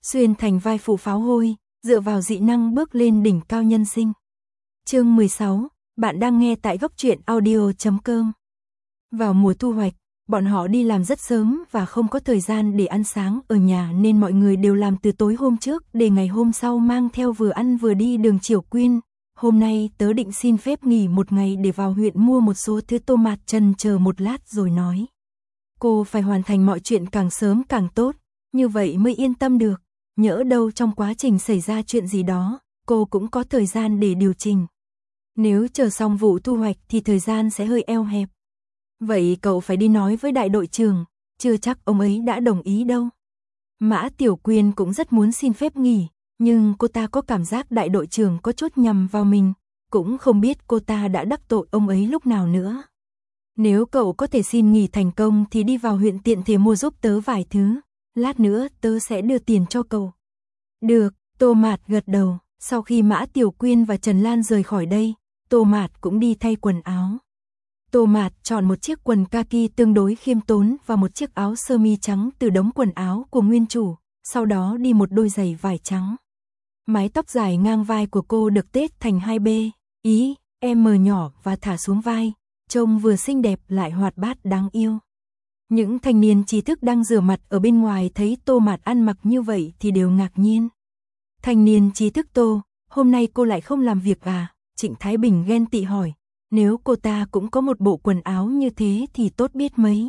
xuyên thành vai phụ pháo hôi, dựa vào dị năng bước lên đỉnh cao nhân sinh. Chương 16, bạn đang nghe tại góc truyện audio.com. Vào mùa thu hoạch, bọn họ đi làm rất sớm và không có thời gian để ăn sáng ở nhà nên mọi người đều làm từ tối hôm trước để ngày hôm sau mang theo vừa ăn vừa đi đường Triều Quyên. Hôm nay tớ định xin phép nghỉ một ngày để vào huyện mua một số thứ tô mạt. Trần chờ một lát rồi nói. Cô phải hoàn thành mọi chuyện càng sớm càng tốt, như vậy mới yên tâm được. Nhỡ đâu trong quá trình xảy ra chuyện gì đó, cô cũng có thời gian để điều chỉnh. Nếu chờ xong vụ thu hoạch thì thời gian sẽ hơi eo hẹp. Vậy cậu phải đi nói với đại đội trưởng, chưa chắc ông ấy đã đồng ý đâu. Mã Tiểu Quyên cũng rất muốn xin phép nghỉ, nhưng cô ta có cảm giác đại đội trưởng có chút nhầm vào mình, cũng không biết cô ta đã đắc tội ông ấy lúc nào nữa. Nếu cậu có thể xin nghỉ thành công thì đi vào huyện tiện thể mua giúp tớ vài thứ, lát nữa tớ sẽ đưa tiền cho cậu. Được, Tô Mạt gật đầu. Sau khi Mã Tiểu Quyên và Trần Lan rời khỏi đây, Tô Mạt cũng đi thay quần áo. Tô Mạt chọn một chiếc quần kaki tương đối khiêm tốn và một chiếc áo sơ mi trắng từ đống quần áo của nguyên chủ, sau đó đi một đôi giày vải trắng. Mái tóc dài ngang vai của cô được tết thành 2B, ý, M nhỏ và thả xuống vai, trông vừa xinh đẹp lại hoạt bát đáng yêu. Những thanh niên trí thức đang rửa mặt ở bên ngoài thấy Tô Mạt ăn mặc như vậy thì đều ngạc nhiên. Thanh niên trí thức Tô, hôm nay cô lại không làm việc à? Trịnh Thái Bình ghen tị hỏi. Nếu cô ta cũng có một bộ quần áo như thế thì tốt biết mấy.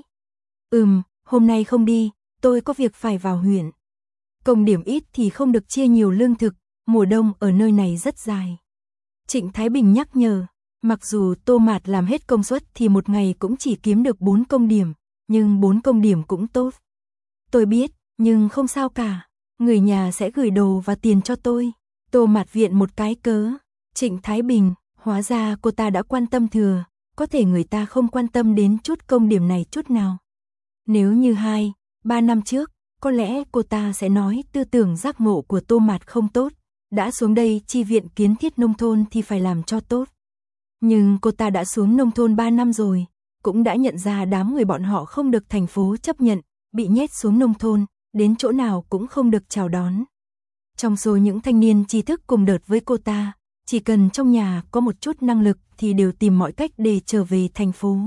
Hôm nay không đi, tôi có việc phải vào huyện. Công điểm ít thì không được chia nhiều lương thực, mùa đông ở nơi này rất dài. Trịnh Thái Bình nhắc nhở, mặc dù Tô Mạt làm hết công suất thì một ngày cũng chỉ kiếm được 4 công điểm, nhưng 4 công điểm cũng tốt. Tôi biết, nhưng không sao cả, người nhà sẽ gửi đồ và tiền cho tôi. Tô Mạt viện một cái cớ. Trịnh Thái Bình, hóa ra cô ta đã quan tâm thừa, có thể người ta không quan tâm đến chút công điểm này chút nào. Nếu như 2-3 năm trước, có lẽ cô ta sẽ nói tư tưởng giác ngộ của Tô Mạt không tốt, đã xuống đây chi viện kiến thiết nông thôn thì phải làm cho tốt. Nhưng cô ta đã xuống nông thôn 3 năm rồi, cũng đã nhận ra đám người bọn họ không được thành phố chấp nhận, bị nhét xuống nông thôn, đến chỗ nào cũng không được chào đón. Trong số những thanh niên trí thức cùng đợt với cô ta, chỉ cần trong nhà có một chút năng lực thì đều tìm mọi cách để trở về thành phố.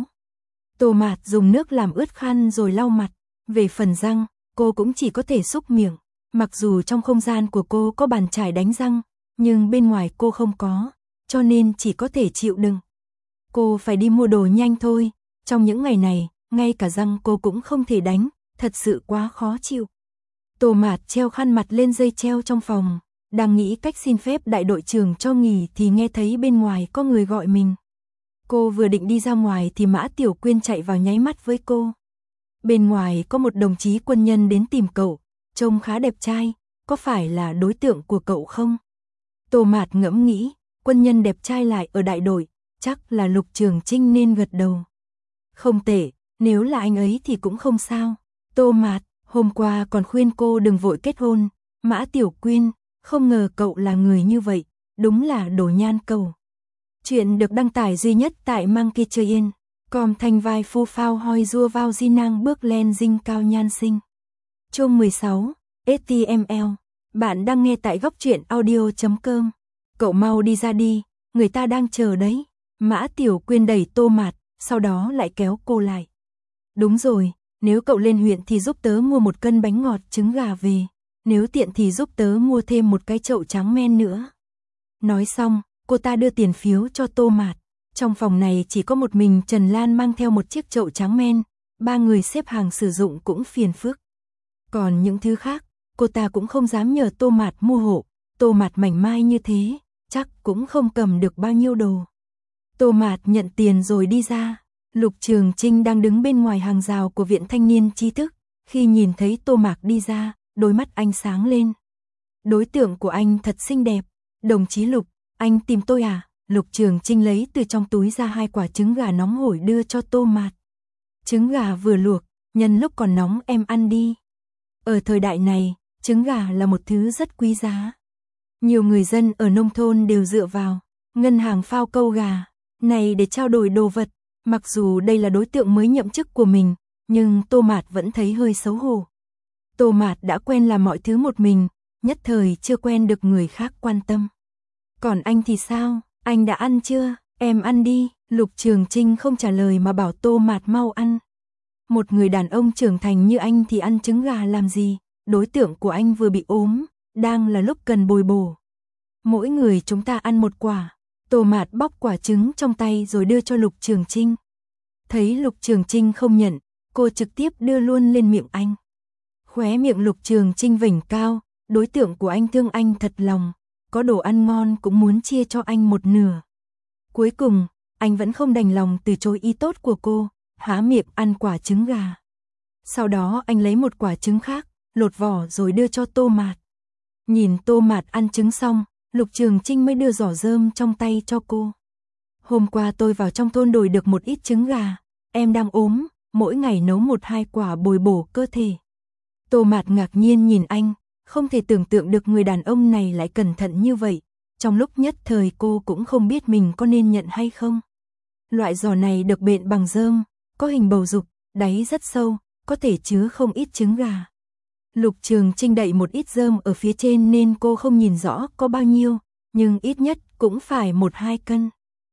Tô Mạt dùng nước làm ướt khăn rồi lau mặt, về phần răng, cô cũng chỉ có thể súc miệng. Mặc dù trong không gian của cô có bàn chải đánh răng, nhưng bên ngoài cô không có, cho nên chỉ có thể chịu đựng. Cô phải đi mua đồ nhanh thôi, trong những ngày này, ngay cả răng cô cũng không thể đánh, thật sự quá khó chịu. Tô Mạt treo khăn mặt lên dây treo trong phòng, đang nghĩ cách xin phép đại đội trưởng cho nghỉ thì nghe thấy bên ngoài có người gọi mình. Cô vừa định đi ra ngoài thì Mã Tiểu Quyên chạy vào nháy mắt với cô. Bên ngoài có một đồng chí quân nhân đến tìm cậu, trông khá đẹp trai, có phải là đối tượng của cậu không? Tô Mạt ngẫm nghĩ, quân nhân đẹp trai lại ở đại đội, chắc là Lục Trường Trinh nên gật đầu. Không tệ, nếu là anh ấy thì cũng không sao. Tô Mạt, hôm qua còn khuyên cô đừng vội kết hôn. Mã Tiểu Quyên, không ngờ cậu là người như vậy, đúng là đồ nhan cầu. Chuyện được đăng tải duy nhất tại Monkey Train. Com thanh vai phu phao hoi rua vào di năng bước lên dinh cao nhan sinh. Chương 16, HTML. Bạn đang nghe tại góc truyện audio.com. Cậu mau đi ra đi, người ta đang chờ đấy. Mã Tiểu Quyên đẩy Tô Mạt, sau đó lại kéo cô lại. Đúng rồi, nếu cậu lên huyện thì giúp tớ mua 1 cân bánh ngọt trứng gà về. Nếu tiện thì giúp tớ mua thêm một cái chậu trắng men nữa. Nói xong, cô ta đưa tiền phiếu cho Tô Mạt. Trong phòng này chỉ có một mình Trần Lan mang theo một chiếc chậu trắng men, 3 người xếp hàng sử dụng cũng phiền phức. Còn những thứ khác, cô ta cũng không dám nhờ Tô Mạt mua hộ, Tô Mạt mảnh mai như thế, chắc cũng không cầm được bao nhiêu đồ. Tô Mạt nhận tiền rồi đi ra, Lục Trường Trinh đang đứng bên ngoài hàng rào của viện thanh niên trí thức, khi nhìn thấy Tô Mạt đi ra, đôi mắt anh sáng lên. Đối tượng của anh thật xinh đẹp, đồng chí Lục, anh tìm tôi à? Lục Trường Trinh lấy từ trong túi ra 2 quả trứng gà nóng hổi đưa cho Tô Mạt. Trứng gà vừa luộc, nhân lúc còn nóng em ăn đi. Ở thời đại này, trứng gà là một thứ rất quý giá. Nhiều người dân ở nông thôn đều dựa vào ngân hàng phao câu gà này để trao đổi đồ vật. Mặc dù đây là đối tượng mới nhậm chức của mình, nhưng Tô Mạt vẫn thấy hơi xấu hổ. Tô Mạt đã quen làm mọi thứ một mình, nhất thời chưa quen được người khác quan tâm. Còn anh thì sao, anh đã ăn chưa, em ăn đi, Lục Trường Chinh không trả lời mà bảo Tô Mạt mau ăn. Một người đàn ông trưởng thành như anh thì ăn trứng gà làm gì, đối tượng của anh vừa bị ốm, đang là lúc cần bồi bổ. Mỗi người chúng ta ăn một quả. Tô Mạt bóc quả trứng trong tay rồi đưa cho Lục Trường Chinh. Thấy Lục Trường Chinh không nhận, cô trực tiếp đưa luôn lên miệng anh. Khóe miệng Lục Trường Chinh vểnh cao, đối tượng của anh thương anh thật lòng, có đồ ăn ngon cũng muốn chia cho anh một nửa. Cuối cùng, anh vẫn không đành lòng từ chối ý tốt của cô, há miệng ăn quả trứng gà. Sau đó anh lấy một quả trứng khác, lột vỏ rồi đưa cho Tô Mạt. Nhìn Tô Mạt ăn trứng xong, Lục Trường Chinh mới đưa giỏ rơm trong tay cho cô. Hôm qua tôi vào trong thôn đổi được một ít trứng gà, em đang ốm, mỗi ngày nấu 1-2 quả bồi bổ cơ thể. Tô Mạt ngạc nhiên nhìn anh, không thể tưởng tượng được người đàn ông này lại cẩn thận như vậy. Trong lúc nhất thời cô cũng không biết mình có nên nhận hay không. Loại giỏ này được bện bằng rơm, có hình bầu dục, đáy rất sâu, có thể chứa không ít trứng gà. Lục Trường Chinh đậy một ít rơm ở phía trên nên cô không nhìn rõ có bao nhiêu, nhưng ít nhất cũng phải 1-2 cân.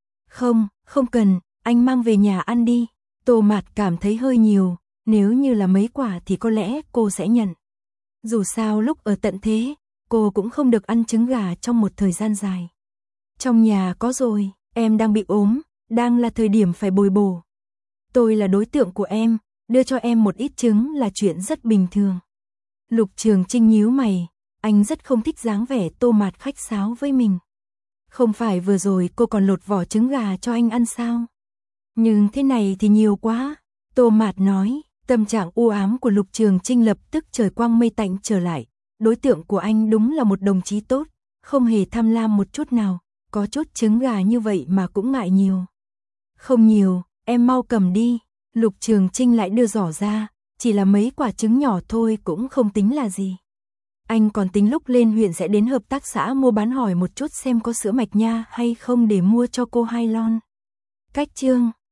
Không cần, anh mang về nhà ăn đi. Tô Mạt cảm thấy hơi nhiều, nếu như là mấy quả thì có lẽ cô sẽ nhận. Dù sao lúc ở tận thế, cô cũng không được ăn trứng gà trong một thời gian dài. Trong nhà có rồi, em đang bị ốm, đang là thời điểm phải bồi bổ. Tôi là đối tượng của em, đưa cho em một ít trứng là chuyện rất bình thường. Lục Trường Chinh nhíu mày, anh rất không thích dáng vẻ Tô Mạt khách sáo với mình. Không phải vừa rồi cô còn lột vỏ trứng gà cho anh ăn sao? Nhưng thế này thì nhiều quá. Tô Mạt nói, tâm trạng u ám của Lục Trường Chinh lập tức trời quang mây tạnh trở lại. Đối tượng của anh đúng là một đồng chí tốt, không hề tham lam một chút nào, có chút trứng gà như vậy mà cũng ngại nhiều. Không nhiều, em mau cầm đi. Lục Trường Chinh lại đưa giỏ ra, chỉ là mấy quả trứng nhỏ thôi cũng không tính là gì. Anh còn tính lúc lên huyện sẽ đến hợp tác xã mua bán hỏi một chút xem có sữa mạch nha hay không để mua cho cô 2 lon. Cách chương